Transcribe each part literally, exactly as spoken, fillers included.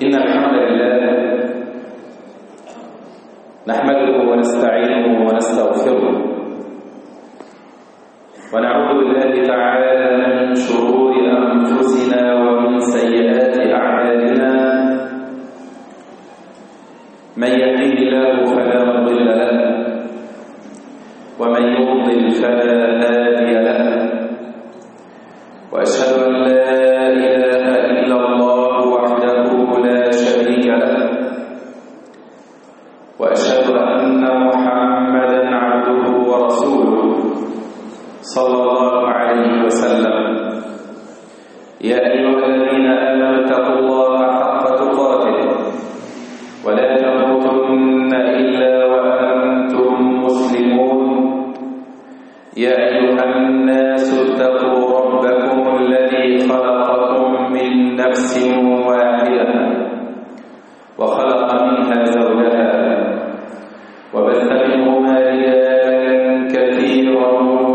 إن الحمد لله نحمده ونستعينه ونستغفره ونعوذ بالله تعالى من شرور أنفسنا ومن سيئات أعمالنا. من يهده الله فلا مضل له ومن يضلل فلا هادي له، وأشهد أن لا إله إلا الله وحده لا شريك له، وأشهد أن محمدا عبده ورسوله صلى الله عليه وسلم. يا أيها الذين آمنوا اتقوا الله حق تقاته ولا تموتن إلا وأنتم مسلمون. يا أيها الناس اتقوا ربكم الذي خلقكم من نفس واحدة وخلق منها زوجها وبث منهما رجالا كثيرا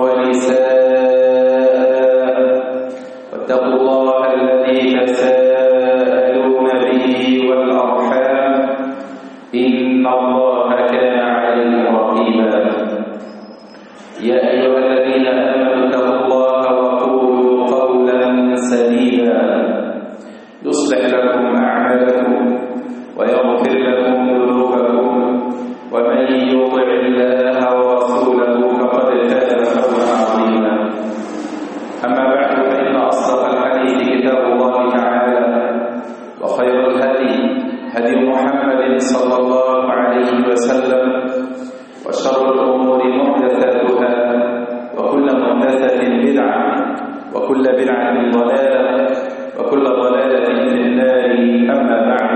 ونساء، واتقوا الله الذي تساءلون به والأرحام إن الله كان عليكم رقيبا. يا أيها الذين آمنوا اتقوا الله وقولوا قولا سديدا يصلح لكم أعمالكم ويغفر لكم ذنوبكم، ومن يطع الله ورسوله فقد فاز فوزا عظيما. أما بعد، فإن أصدق الحديث كتاب الله تعالى، وخير الهدي هدي محمد صلى الله عليه وسلم، وشر الأمور محدثاتها، وكل محدثة بدعة، وكل بدعة ضلالة، وكل ضلالة في النار. أما بعد،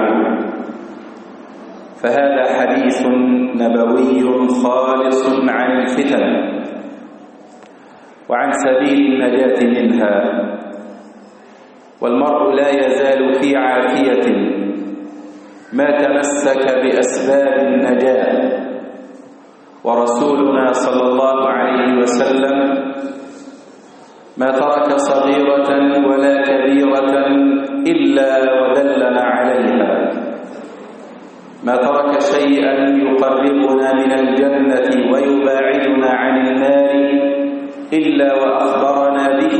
فهذا حديث نبوي خالص عن الفتن وعن سبيل النجاة منها. والمرء لا يزال في عافية ما تمسك بأسباب النجاة، ورسولنا صلى الله عليه وسلم ما ترك صغيرة ولا كبيرة إلا ودلنا عليها، ما ترك شيئا يقربنا من الجنة ويباعدنا عن النار إلا وأخبرنا به،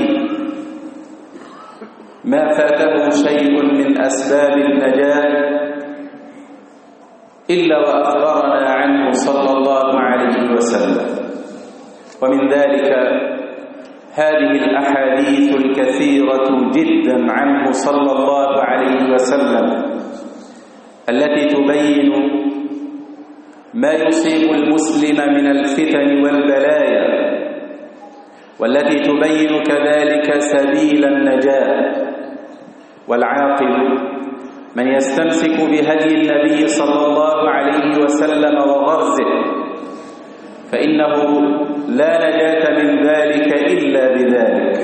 ما فاته شيء من أسباب النجاة إلا وأخبرنا عنه صلى الله عليه وسلم. ومن ذلك هذه الأحاديث الكثيرة جدا عنه صلى الله عليه وسلم التي تبين ما يصيب المسلم من الفتن والبلايا، والتي تبين كذلك سبيل النجاة. والعاقل من يستمسك بهدي النبي صلى الله عليه وسلم وغرزه، فإنه لا نجاة من ذلك إلا بذلك.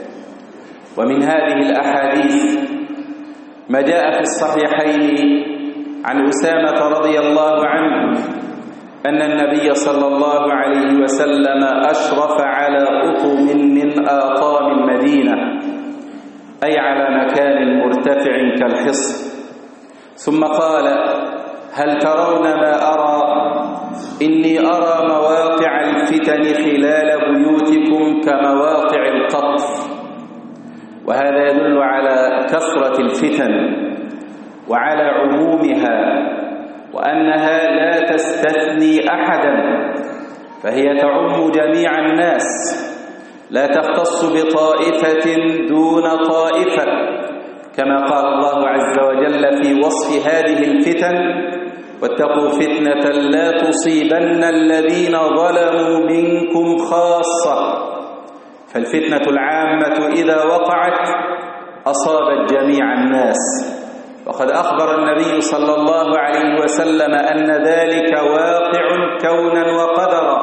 ومن هذه الأحاديث ما جاء في الصحيحين عن أسامة رضي الله عنه أن النبي صلى الله عليه وسلم أشرف على أطم من آطام المدينة، أي على مكان مرتفع كالحصن، ثم قال: هل ترون ما أرى؟ إني أرى مواقع الفتن خلال بيوتكم كمواقع القطر. وهذا يدل على كثرة الفتن وعلى عمومها، وأنها لا تستثني أحدا، فهي تعم جميع الناس، لا تختص بطائفة دون طائفة، كما قال الله عز وجل في وصف هذه الفتن: واتقوا فتنة لا تصيبن الذين ظلموا منكم خاصة. فالفتنة العامة إذا وقعت أصابت جميع الناس، وقد أخبر النبي صلى الله عليه وسلم أن ذلك واقع كونا وقدرا،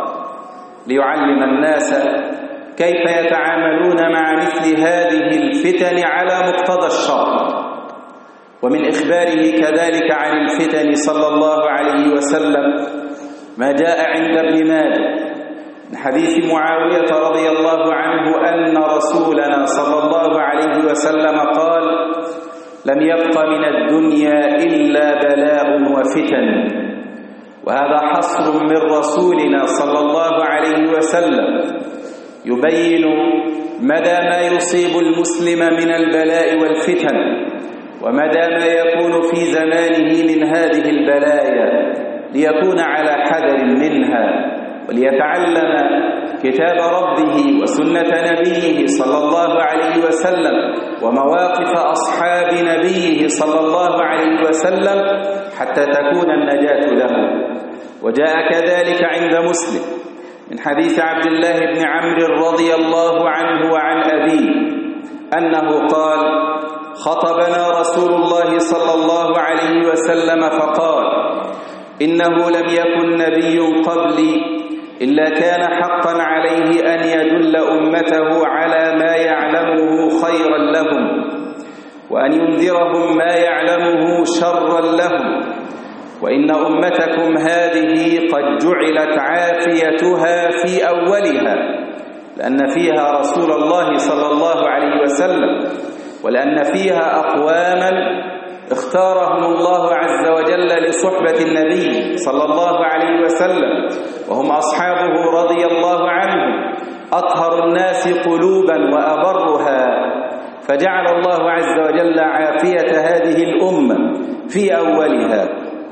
ليعلم الناس كيف يتعاملون مع مثل هذه الفتن على مقتضى الشرع. ومن إخباره كذلك عن الفتن صلى الله عليه وسلم ما جاء عند ابن ماجه من حديث معاوية رضي الله عنه أن رسولنا صلى الله عليه وسلم قال: لم يبق من الدنيا إلا بلاء وفتن، وهذا حصر من رسولنا صلى الله عليه وسلم يبين مدى ما يصيب المسلم من البلاء والفتن، ومدى ما يكون في زمانه من هذه البلايا، ليكون على حذر منها، وليتعلم كتاب ربه وسنة نبيه صلى الله عليه وسلم ومواقف أصحاب نبيه صلى الله عليه وسلم حتى تكون النجاة له. وجاء كذلك عند مسلم من حديث عبد الله بن عمرو رضي الله عنه وعن أبيه أنه قال: خطبنا رسول الله صلى الله عليه وسلم فقال: إنه لم يكن نبي قبلي إلا كان حقا عليه أن يدل أمته على ما يعلمه خيرا لهم، وأن ينذرهم ما يعلمه شرا لهم، وإن أمتكم هذه قد جعلت عافيتها في أولها، لأن فيها رسول الله صلى الله عليه وسلم، ولأن فيها أقواما اختارهم الله عز وجل لصحبة النبي صلى الله عليه وسلم، وهم أصحابه رضي الله عنهم، أطهر الناس قلوبا وأبرها، فجعل الله عز وجل عافية هذه الأمة في أولها.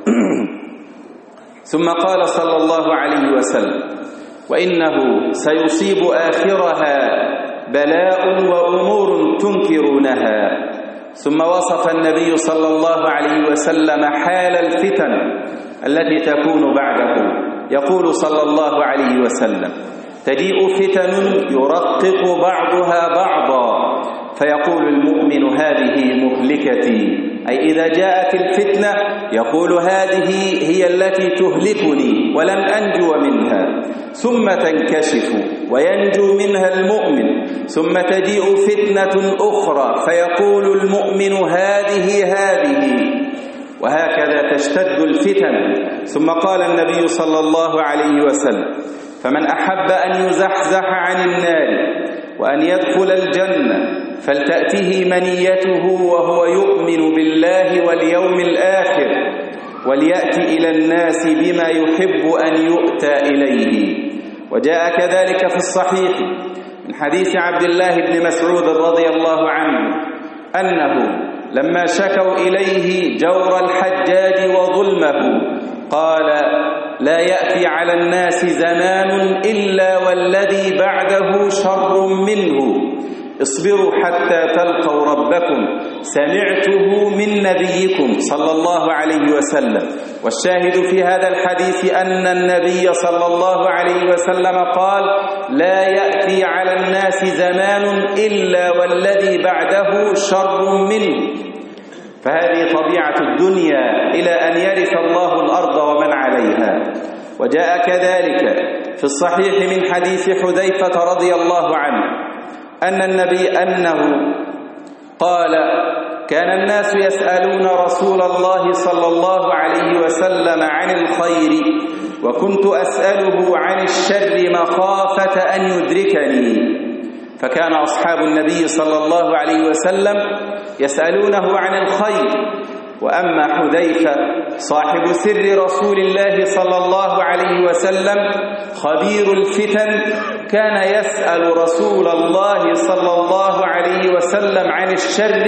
ثم قال صلى الله عليه وسلم: وإنه سيصيب آخرها بلاء وأمور تنكرونها. ثم وصف النبي صلى الله عليه وسلم حال الفتن التي تكون بعده، يقول صلى الله عليه وسلم: تجيء فتن يرقق بعضها بعضا، فيقول المؤمن: هذه مهلكتي، أي إذا جاءت الفتنة يقول: هذه هي التي تهلكني ولن أنجو منها، ثم تنكشف وينجو منها المؤمن، ثم تجيء فتنة أخرى فيقول المؤمن: هذه هذه، وهكذا تشتد الفتن. ثم قال النبي صلى الله عليه وسلم: فمن أحب أن يزحزح عن النار وأن يدخل الجنة فلتأته منيته وهو يؤمن بالله واليوم الآخر، وليأتي إلى الناس بما يحب أن يؤتى إليه. وجاء كذلك في الصحيح من حديث عبد الله بن مسعود رضي الله عنه أنه لما شكوا إليه جور الحجاج وظلمه قال: لا يأتي على الناس زمان إلا والذي بعده شر منه، اصبروا حتى تلقوا ربكم، سمعته من نبيكم صلى الله عليه وسلم. والشاهد في هذا الحديث أن النبي صلى الله عليه وسلم قال: لا يأتي على الناس زمان إلا والذي بعده شر منه. فهذه طبيعة الدنيا إلى أن يرث الله الأرض ومن عليها. وجاء كذلك في الصحيح من حديث حذيفة رضي الله عنه أن النبي أنه قال: كان الناس يسألون رسول الله صلى الله عليه وسلم عن الخير، وكنت أسأله عن الشر مخافة أن يدركني. فكان أصحاب النبي صلى الله عليه وسلم يسألونه عن الخير، وأما حذيفة صاحب سر رسول الله صلى الله عليه وسلم خبير الفتن كان يسأل رسول الله صلى الله عليه وسلم عن الشر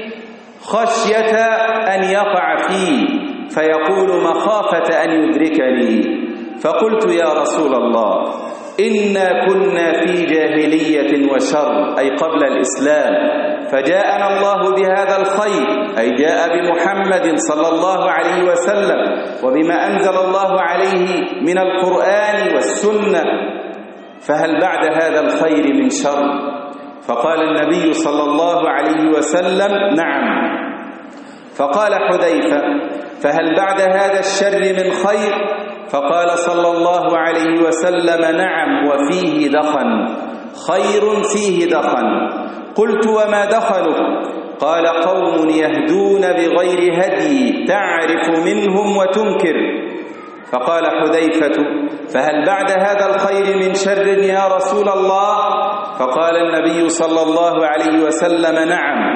خشية أن يقع فيه، فيقول: مخافة أن يدركني. فقلت: يا رسول الله، إنا كنا في جاهلية وشر، أي قبل الإسلام، فجاءنا الله بهذا الخير، أي جاء بمحمد صلى الله عليه وسلم وبما أنزل الله عليه من القرآن والسنة، فهل بعد هذا الخير من شر؟ فقال النبي صلى الله عليه وسلم: نعم. فقال حذيفة: فهل بعد هذا الشر من خير؟ فقال صلى الله عليه وسلم: نعم، وفيه دخن، خير فيه دخن. قلت: وما دخنه؟ قال: قوم يهدون بغير هدي تعرف منهم وتنكر. فقال حذيفة: فهل بعد هذا الخير من شر يا رسول الله؟ فقال النبي صلى الله عليه وسلم: نعم،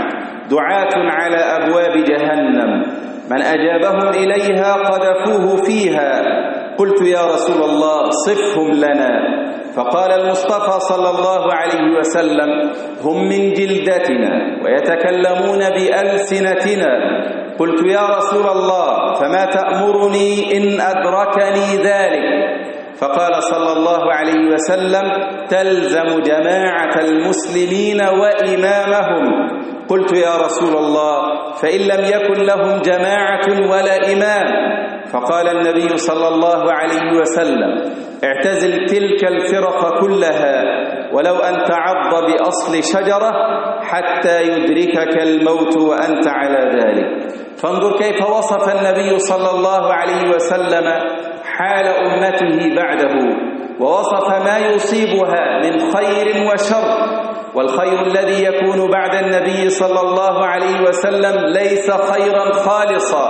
دعاة على أبواب جهنم من أجابهم إليها قذفوه فيها. قلت يا رسول الله صفهم لنا. فقال المصطفى صلى الله عليه وسلم هم من جلدتنا ويتكلمون بألسنتنا. قلت يا رسول الله فما تأمرني إن أدركني ذلك؟ فقال صلى الله عليه وسلم تلزم جماعة المسلمين وإمامهم. قلت يا رسول الله فإن لم يكن لهم جماعة ولا إمام؟ فقال النبي صلى الله عليه وسلم اعتزل تلك الفرق كلها ولو أن تعض بأصل شجرة حتى يدركك الموت وأنت على ذلك. فانظر كيف وصف النبي صلى الله عليه وسلم حال أمته بعده، ووصف ما يصيبها من خير وشر. والخير الذي يكون بعد النبي صلى الله عليه وسلم ليس خيرا خالصا،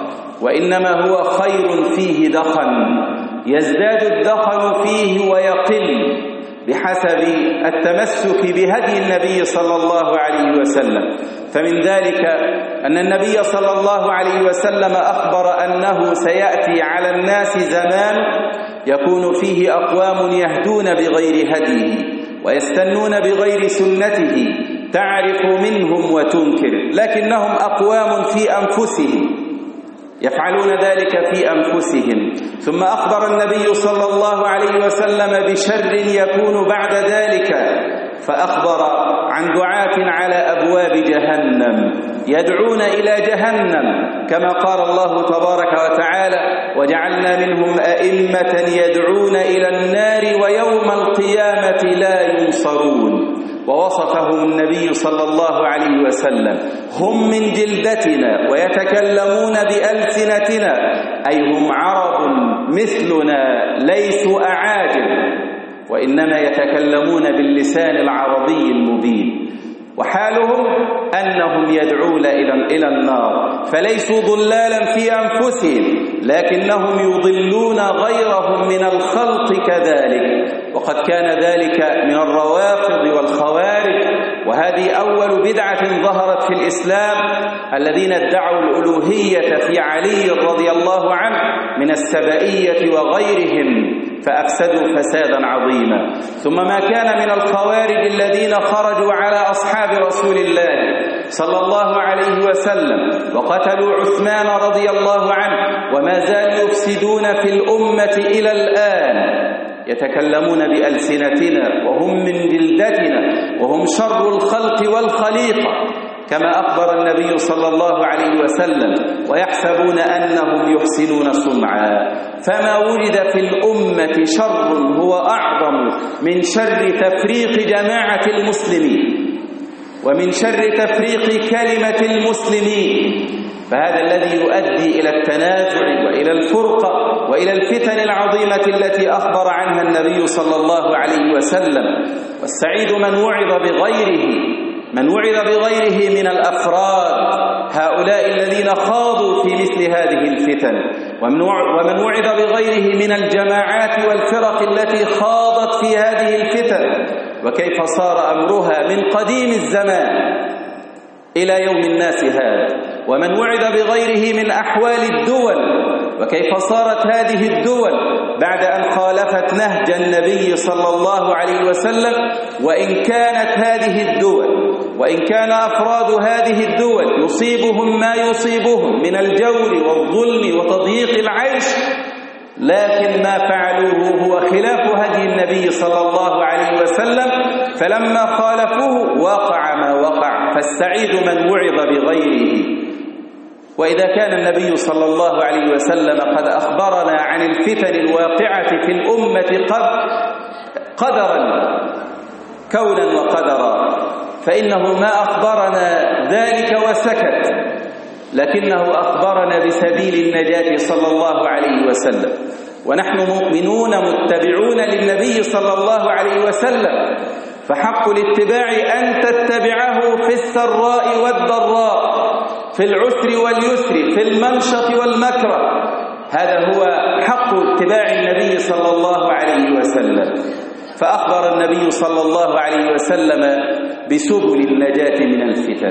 وإنما هو خير فيه دخن، يزداد الدخن فيه ويقل بحسب التمسك بهدي النبي صلى الله عليه وسلم. فمن ذلك أن النبي صلى الله عليه وسلم أخبر أنه سيأتي على الناس زمان يكون فيه أقوام يهدون بغير هديه ويستنون بغير سنته، تعرف منهم وتنكر، لكنهم أقوام في أنفسهم يفعلون ذلك في أنفسهم. ثم أخبر النبي صلى الله عليه وسلم بشر يكون بعد ذلك، فأخبر عن دعاة على أبواب جهنم يدعون إلى جهنم، كما قال الله تبارك وتعالى وجعلنا منهم أئمة يدعون إلى النار ويوم القيامة لا ينصرون. ووصفهم النبي صلى الله عليه وسلم هم من جلدتنا ويتكلمون بألسنتنا، أي هم عرب مثلنا ليسوا أعاجم، وإنما يتكلمون باللسان العربي المبين. وحالهم أنهم يدعون إلى النار، فليسوا ضلالا في أنفسهم لكنهم يضلون غيرهم من الخلق كذلك. وقد كان ذلك من الروافض والخوارج، وهذه أول بدعة ظهرت في الإسلام، الذين ادعوا الألوهية في علي رضي الله عنه من السبائية وغيرهم، فأفسدوا فسادا عظيما. ثم ما كان من الخوارج الذين خرجوا على أصحاب رسول الله صلى الله عليه وسلم وقتلوا عثمان رضي الله عنه، وما زالوا يفسدون في الأمة إلى الآن، يتكلمون بألسنتنا وهم من جلدتنا وهم شر الخلق والخليقة، كما أخبر النبي صلى الله عليه وسلم، ويحسبون أنهم يحسنون صنعا. فما وجد في الأمة شر هو أعظم من شر تفريق جماعة المسلمين ومن شر تفريق كلمة المسلمين. فهذا الذي يؤدي إلى التنازع وإلى الفرقة وإلى الفتن العظيمة التي أخبر عنها النبي صلى الله عليه وسلم. والسعيد من وعظ بغيره من وعظ بغيره من الأفراد، هؤلاء الذين خاضوا في مثل هذه الفتن، ومن وعظ بغيره من الجماعات والفرق التي خاضت في هذه الفتن، وكيف صار أمرها من قديم الزمان إلى يوم الناس هذا، ومن وعظ بغيره من أحوال الدول، وكيف صارت هذه الدول بعد أن خالفت نهج النبي صلى الله عليه وسلم. وإن كانت هذه الدول وإن كان أفراد هذه الدول يصيبهم ما يصيبهم من الجور والظلم وتضييق العيش، لكن ما فعلوه هو خلاف هدي النبي صلى الله عليه وسلم، فلما خالفوه وقع ما وقع. فالسعيد من وعظ بغيره. وإذا كان النبي صلى الله عليه وسلم قد أخبرنا عن الفتن الواقعة في الأمة قد قدرا كونا وقدرا، فإنه ما أخبرنا ذلك وسكت، لكنه أخبرنا بسبيل النجاة صلى الله عليه وسلم. ونحن مؤمنون متبعون للنبي صلى الله عليه وسلم، فحق الاتباع أن تتبعه في السراء والضراء، في العسر واليسر، في المنشط والمكره. هذا هو حق اتباع النبي صلى الله عليه وسلم. فأخبر النبي صلى الله عليه وسلم بسبل النجاة من الفتن،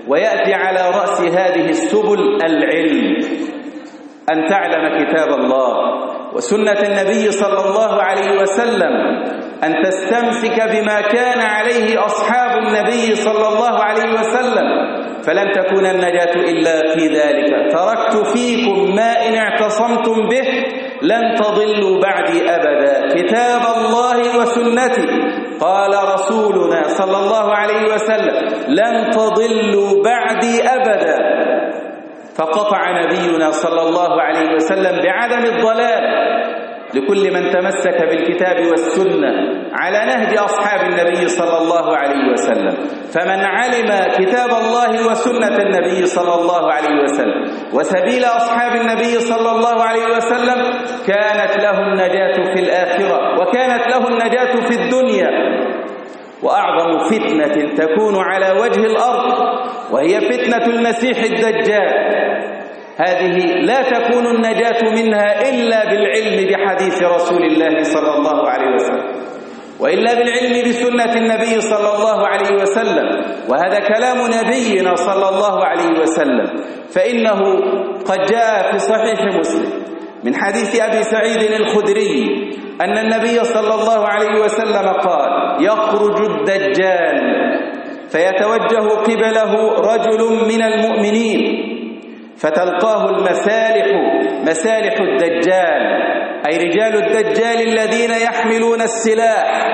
ويأتي على رأس هذه السبل العلم، أن تعلم كتاب الله وسنة النبي صلى الله عليه وسلم، أن تستمسك بما كان عليه أصحاب النبي صلى الله عليه وسلم، فلن تكون النجاة إلا في ذلك. تركت فيكم ما إن اعتصمتم به لن تضلوا بعدي أبدا، كتاب الله وسنتي. قال رسولنا صلى الله عليه وسلم لن تضلوا بعدي أبدا. فقطع نبينا صلى الله عليه وسلم بعدم الضلال لكل من تمسك بالكتاب والسنة على نهج أصحاب النبي صلى الله عليه وسلم. فمن علم كتاب الله وسنة النبي صلى الله عليه وسلم وسبيل أصحاب النبي صلى الله عليه وسلم كانت له النجاة في الآخرة وكانت له النجاة في الدنيا. وأعظم فتنة تكون على وجه الأرض وهي فتنة المسيح الدجال، هذه لا تكون النجاة منها إلا بالعلم بحديث رسول الله صلى الله عليه وسلم، وإلا بالعلم بسنة النبي صلى الله عليه وسلم. وهذا كلام نبينا صلى الله عليه وسلم، فإنه قد جاء في صحيح مسلم من حديث أبي سعيد الخدري أن النبي صلى الله عليه وسلم قال: يخرج الدجال فيتوجه قبله رجل من المؤمنين فتلقاه المسالح، مسالح الدجال أي رجال الدجال الذين يحملون السلاح،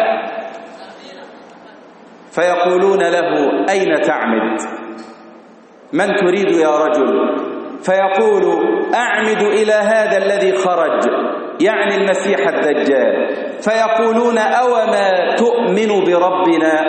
فيقولون له: أين تعمد؟ من تريد يا رجل؟ فيقول: أعمد إلى هذا الذي خرج، يعني المسيح الدجال. فيقولون: أوما تؤمن بربنا؟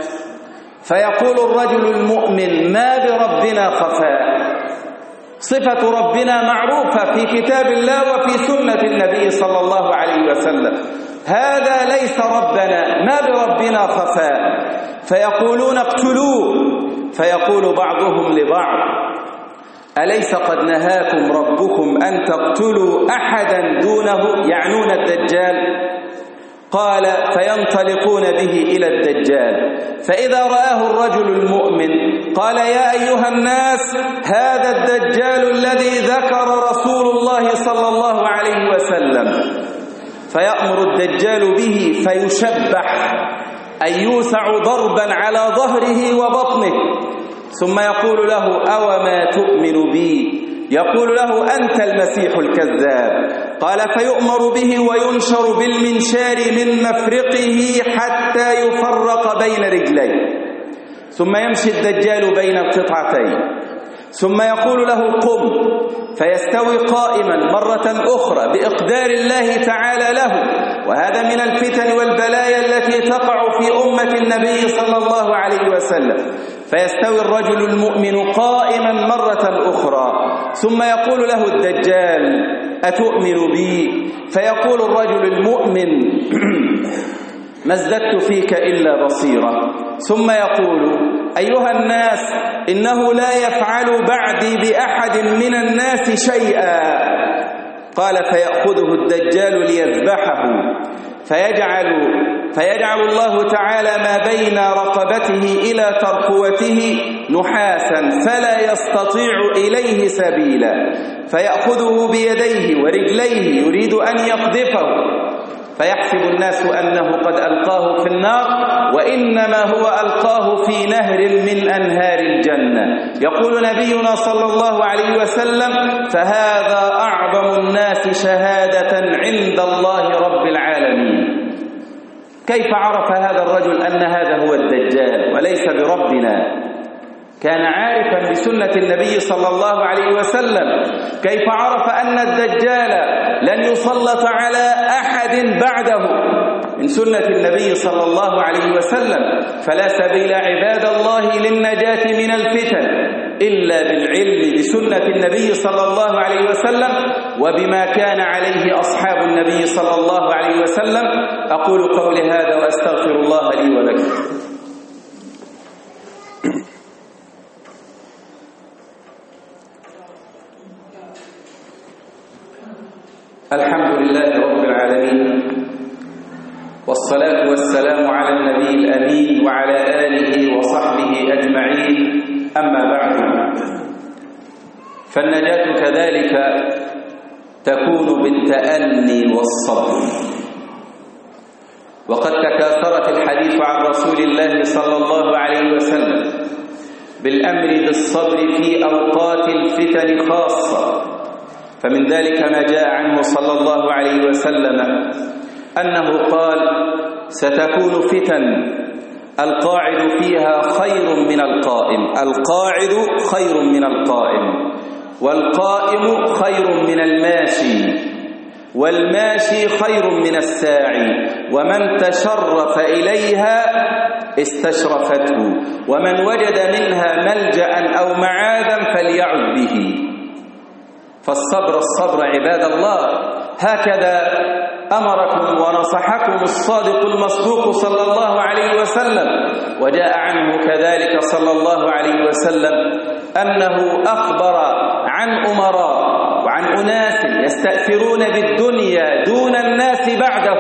فيقول الرجل المؤمن: ما بربنا خفاء، صفة ربنا معروفة في كتاب الله وفي سنة النبي صلى الله عليه وسلم، هذا ليس ربنا، ما بربنا خفاء. فيقولون: اقتلوه. فيقول بعضهم لبعض: أليس قد نهاكم ربكم أن تقتلوا أحدا دونه، يعنون الدجال؟ قال: فينطلقون به إلى الدجال، فإذا رآه الرجل المؤمن قال: يا أيها الناس، هذا الدجال الذي ذكر رسول الله صلى الله عليه وسلم. فيأمر الدجال به فيشبح، أي يوسع ضربا على ظهره وبطنه، ثم يقول له: أوما تؤمن بي؟ يقول له: أنت المسيح الكذاب. قال: فيؤمر به وينشر بالمنشار من مفرقه حتى يفرق بين رجليه، ثم يمشي الدجال بين القطعتين، ثم يقول له: قم. فيستوي قائما مرة أخرى بإقدار الله تعالى له. وهذا من الفتن والبلايا التي تقع في أمة النبي صلى الله عليه وسلم. فيستوي الرجل المؤمن قائما مرة أخرى، ثم يقول له الدجال: أتؤمن بي؟ فيقول الرجل المؤمن: ما ازددت فيك إلا بصيرا. ثم يقول: أيها الناس، إنه لا يفعل بعدي بأحد من الناس شيئا. قال: فيأخذه الدجال ليذبحه، فيجعل فيجعل الله تعالى ما بين رقبته إلى ترقوته نحاسا فلا يستطيع إليه سبيلا، فيأخذه بيديه ورجليه يريد أن يقذفه، فيحسب الناس أنه قد ألقاه في النار، وإنما هو ألقاه في نهر من أنهار الجنة. يقول نبينا صلى الله عليه وسلم: فهذا أعظم الناس شهادة عند الله رب العالمين. كيف عرف هذا الرجل أن هذا هو الدجال وليس بربنا؟ كان عارفا بسنة النبي صلى الله عليه وسلم. كيف عرف أن الدجال لن يسلط على أحد بعده من سنة النبي صلى الله عليه وسلم؟ فلا سبيل عباد الله للنجاة من الفتن إلا بالعلم بسنة النبي صلى الله عليه وسلم وبما كان عليه أصحاب النبي صلى الله عليه وسلم. أقول قولي هذا وأستغفر الله لي ولكم. الحمد لله رب العالمين، والصلاة والسلام على النبي الأمين وعلى آله وصحبه أجمعين. أما بعد، فالنجاة كذلك تكون بالتأني والصبر. وقد تكاثرت الحديث عن رسول الله صلى الله عليه وسلم بالأمر بالصبر في أوقات الفتن خاصة، فمن ذلك ما جاء عنه صلى الله عليه وسلم أنه قال: ستكون فتن القاعد فيها خير من القائم، القاعد خير من القائم، والقائم خير من الماشي، والماشي خير من الساعي، ومن تشرف إليها استشرفته، ومن وجد منها ملجأ أو معاذا فليعذ به. فالصبر الصبر عباد الله، هكذا أمركم ونصحكم الصادق المصدوق صلى الله عليه وسلم. وجاء عنه كذلك صلى الله عليه وسلم أنه أخبر عن أمراء وعن أناس يستأثرون بالدنيا دون الناس بعده،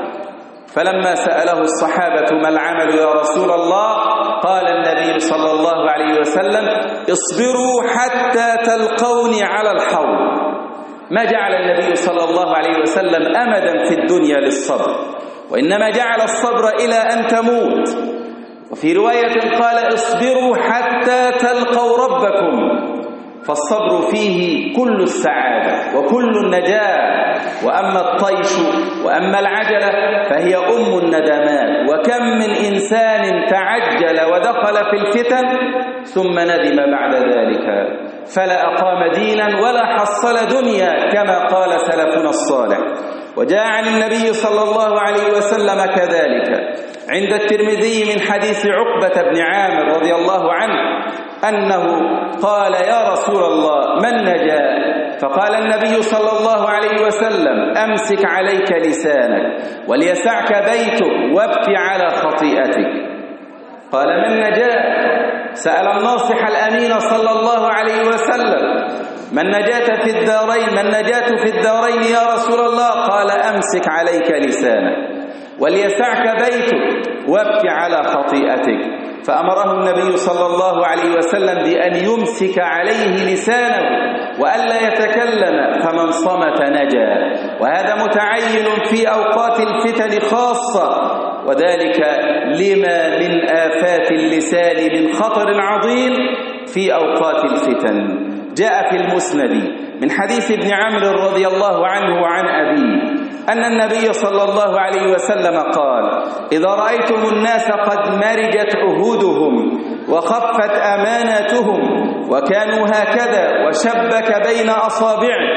فلما سأله الصحابة: ما العمل يا رسول الله؟ قال النبي صلى الله عليه وسلم: اصبروا حتى تلقوني على الحوض. ما جعل النبي صلى الله عليه وسلم أمدا في الدنيا للصبر، وإنما جعل الصبر إلى أن تموت. وفي رواية قال: اصبروا حتى تلقوا ربكم. فالصبر فيه كل السعادة وكل النجاة. وأما الطيش وأما العجلة فهي أم الندمات. وكم من إنسان تعجل ودخل في الفتن ثم ندم بعد ذلك، فلا أقام دينا ولا حصل دنيا كما قال سلفنا الصالح. وجاء عن النبي صلى الله عليه وسلم كذلك عند الترمذي من حديث عقبة بن عامر رضي الله عنه أنه قال: يا رسول الله ما النجاة؟ فقال النبي صلى الله عليه وسلم: أمسك عليك لسانك وليسعك بيتك وابكي على خطيئتك. قال: ما النجاة؟ سأل الناصح الأمين صلى الله عليه وسلم: ما النجاة في الدارين؟ ما النجاة في الدارين يا رسول الله؟ قال: أمسك عليك لسانك وليسعك بيتك وابكي على خطيئتك. فأمره النبي صلى الله عليه وسلم بأن يمسك عليه لسانه وألا يتكلم، فمن صمت نجا. وهذا متعين في أوقات الفتن خاصة، وذلك لما من آفات اللسان من خطر عظيم في أوقات الفتن. جاء في المسند من حديث ابن عمرو رضي الله عنه وعن أبيه أن النبي صلى الله عليه وسلم قال: إذا رأيتم الناس قد مرجت عهودهم وخفت أماناتهم وكانوا هكذا وشبك بين أصابعه،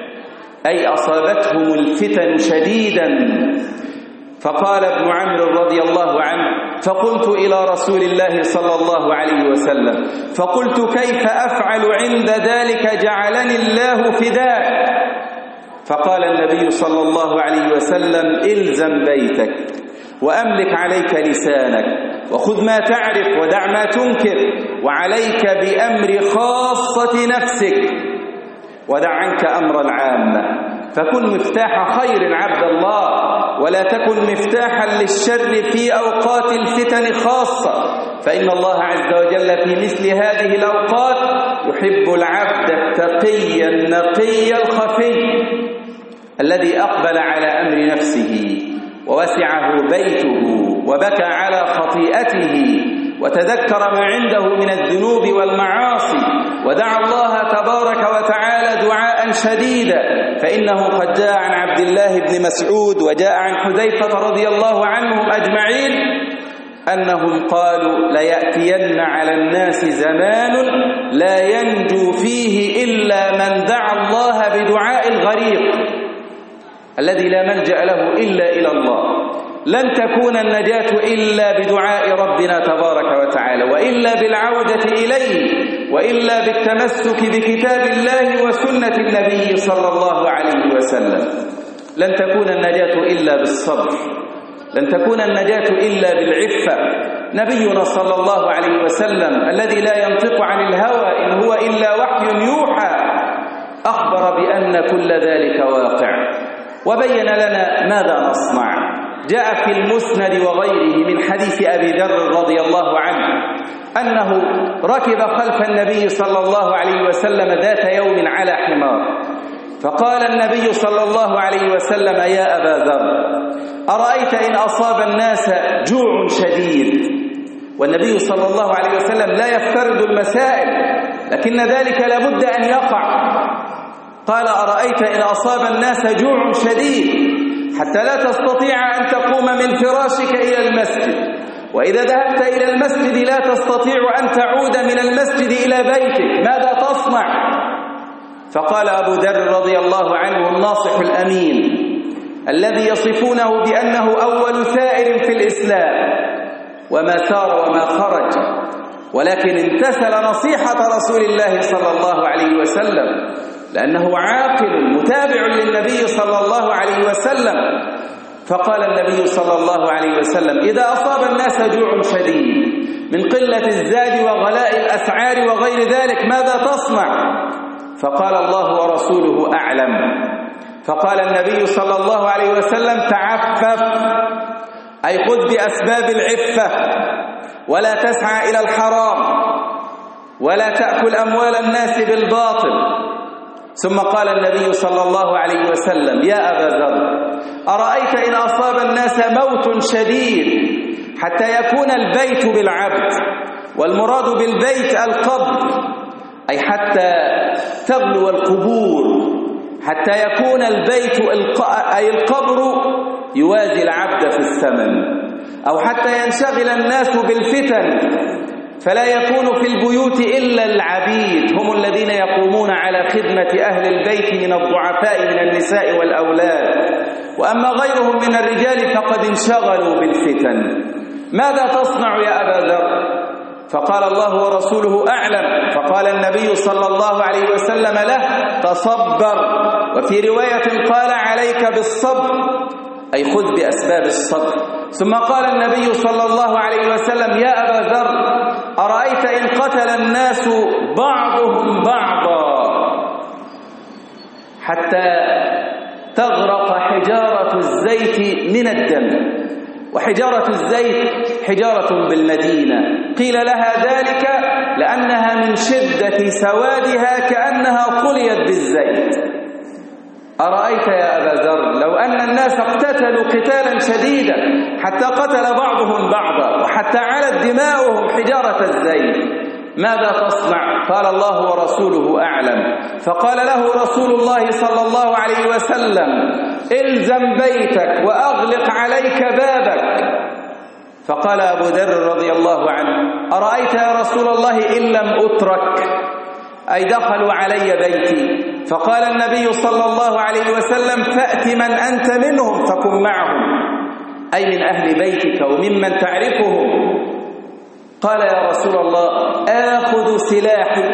أي أصابتهم الفتن شديدا. فقال ابن عمرو رضي الله عنه: فقلت إلى رسول الله صلى الله عليه وسلم فقلت: كيف أفعل عند ذلك؟ جعلني الله فداك. فقال النبي صلى الله عليه وسلم: إلزم بيتك وأملك عليك لسانك وخذ ما تعرف ودع ما تنكر، وعليك بأمر خاصة نفسك ودع عنك أمر العامة، فكن مفتاح خير عبد الله، ولا تكن مفتاحا للشر في أوقات الفتن خاصة، فإن الله عز وجل في مثل هذه الأوقات يحب العبد التقي النقي الخفي الذي أقبل على أمر نفسه ووسعه بيته وبكى على خطيئته وتذكر ما عنده من الذنوب والمعاصي ودعا الله تبارك وتعالى دعاء شديدا. فإنه قد جاء عن عبد الله بن مسعود وجاء عن حذيفة رضي الله عنهم أجمعين أنهم قالوا: ليأتين على الناس زمان لا ينجو فيه إلا من دعا الله بدعاء الغريق الذي لا ملجأ له إلا إلى الله. لن تكون النجاة إلا بدعاء ربنا تبارك وتعالى، وإلا بالعودة إليه، وإلا بالتمسك بكتاب الله وسنة النبي صلى الله عليه وسلم. لن تكون النجاة إلا بالصبر، لن تكون النجاة إلا بالعفة. نبينا صلى الله عليه وسلم الذي لا ينطق عن الهوى إن هو إلا وحي يوحى أخبر بأن كل ذلك واقع، وبين لنا ماذا نصنع. جاء في المسند وغيره من حديث أبي ذر رضي الله عنه أنه ركب خلف النبي صلى الله عليه وسلم ذات يوم على حمار، فقال النبي صلى الله عليه وسلم: يا أبا ذر، أرأيت إن أصاب الناس جوع شديد؟ والنبي صلى الله عليه وسلم لا يفترض المسائل، لكن ذلك لابد أن يقع. قال: أرأيت إن أصاب الناس جوع شديد حتى لا تستطيع أن تقوم من فراشك إلى المسجد، وإذا ذهبت إلى المسجد لا تستطيع أن تعود من المسجد إلى بيتك، ماذا تصنع؟ فقال أبو ذر رضي الله عنه الناصح الأمين الذي يصفونه بأنه أول ثائر في الإسلام، وما سار وما خرج، ولكن امتثل نصيحة رسول الله صلى الله عليه وسلم، لأنه عاقل متابع للنبي صلى الله عليه وسلم. فقال النبي صلى الله عليه وسلم: إذا أصاب الناس جوع شديد من قلة الزاد وغلاء الأسعار وغير ذلك ماذا تصنع؟ فقال: الله ورسوله أعلم. فقال النبي صلى الله عليه وسلم: تعفف، أي خذ بأسباب العفة، ولا تسعى إلى الحرام، ولا تأكل أموال الناس بالباطل. ثم قال النبي صلى الله عليه وسلم: يا أبا ذر، أرأيت إن أصاب الناس موت شديد حتى يكون البيت بالعبد، والمراد بالبيت القبر، أي حتى تغلو القبور، حتى يكون البيت أي القبر يوازي العبد في الثمن، أو حتى ينشغل الناس بالفتن فلا يكون في البيوت إلا العبيد هم الذين يقومون على خدمة أهل البيت من الضعفاء من النساء والأولاد، وأما غيرهم من الرجال فقد انشغلوا بالفتن. ماذا تصنع يا أبا ذر؟ فقال: الله ورسوله أعلم. فقال النبي صلى الله عليه وسلم له: تصبر. وفي رواية قال: عليك بالصبر، أي خذ بأسباب الصبر. ثم قال النبي صلى الله عليه وسلم: يا أبا ذر، أرأيت إن قتل الناس بعضهم بعضا حتى تغرق حجارة الزيت من الدم، وحجارة الزيت حجارة بالمدينة، قيل لها ذلك لأنها من شدة سوادها كأنها قليت بالزيت. أرأيت يا أبا ذر لو أن الناس اقتتلوا قتالا شديدا حتى قتل بعضهم بعضا وحتى علت دماؤهم حجارة الزيت ماذا تصنع؟ قال: الله ورسوله أعلم. فقال له رسول الله صلى الله عليه وسلم: الزم بيتك وأغلق عليك بابك. فقال أبو ذر رضي الله عنه: أرأيت يا رسول الله إن لم أترك، أي دخلوا علي بيتي. فقال النبي صلى الله عليه وسلم: فأت من أنت منهم فكن معهم، أي من أهل بيتك وممن تعرفهم. قال: يا رسول الله آخذ سلاحي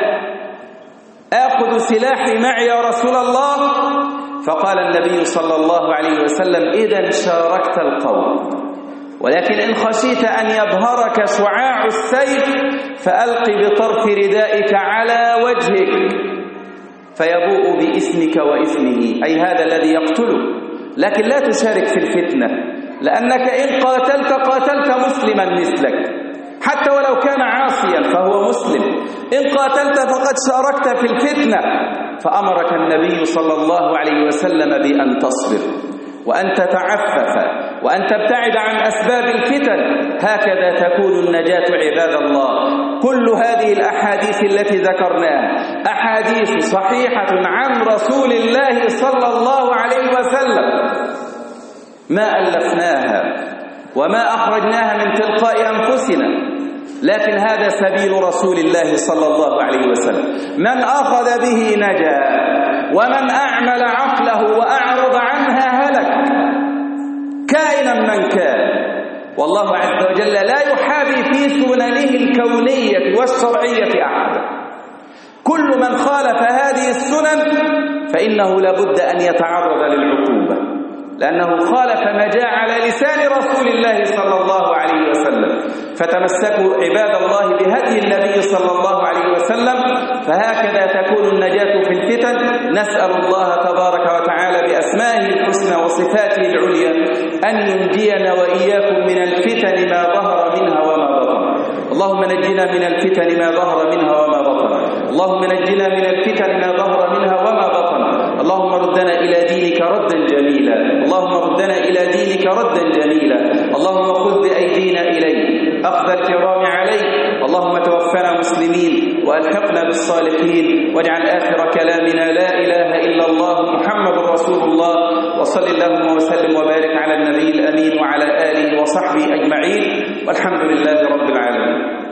آخذ سلاحي معي يا رسول الله. فقال النبي صلى الله عليه وسلم: إذا شاركت القوم، ولكن إن خشيت أن يظهرك شعاع السيف فألق بطرف ردائك على وجهك فيبوء باسمك واسمه، أي هذا الذي يقتله، لكن لا تشارك في الفتنة، لأنك إن قاتلت قاتلت مسلما مثلك، حتى ولو كان عاصيا فهو مسلم. إن قاتلت فقد شاركت في الفتنة. فأمرك النبي صلى الله عليه وسلم بأن تصبر وأن تتعفف وأن تبتعد عن أسباب الفتن، هكذا تكون النجاة عباد الله. كل هذه الأحاديث التي ذكرناها أحاديث صحيحة عن رسول الله صلى الله عليه وسلم، ما ألفناها وما أخرجناها من تلقاء أنفسنا، لكن هذا سبيل رسول الله صلى الله عليه وسلم. من أخذ به نجا، ومن أعمل عقله وأعرض عنها هلك، كائنا من كان. والله عز وجل لا يحابي في سننه الكونية والشرعية أحدا. كل من خالف هذه السنن فإنه لابد أن يتعرض للعقوبة، لأنه خالف ما جاء على لسان رسول الله صلى الله عليه وسلم. فتمسكوا عباد الله بهدي النبي صلى الله عليه وسلم، فهكذا تكون النجاة في الفتن. نسأل الله تبارك وتعالى بأسمائه الحسنى وصفاته العليا أن ينجينا وإياكم من الفتن ما ظهر منها وما بطن. اللهم نجنا من الفتن ما ظهر منها وما بطن. اللهم نجنا من الفتن ما ظهر منها وما بطن. اللهم ردنا إلى دينك ردا جميلا. اللهم ردنا إلى دينك ردا جميلا. اللهم خذ بأيدينا إليك أخذ الكرام عليك. اللهم توفنا مسلمين وألحقنا بالصالحين، واجعل آخر كلامنا لا إله إلا الله محمد رسول الله. وصل اللهم وسلم وبارك على النبي الأمين وعلى آله وصحبه أجمعين، والحمد لله رب العالمين.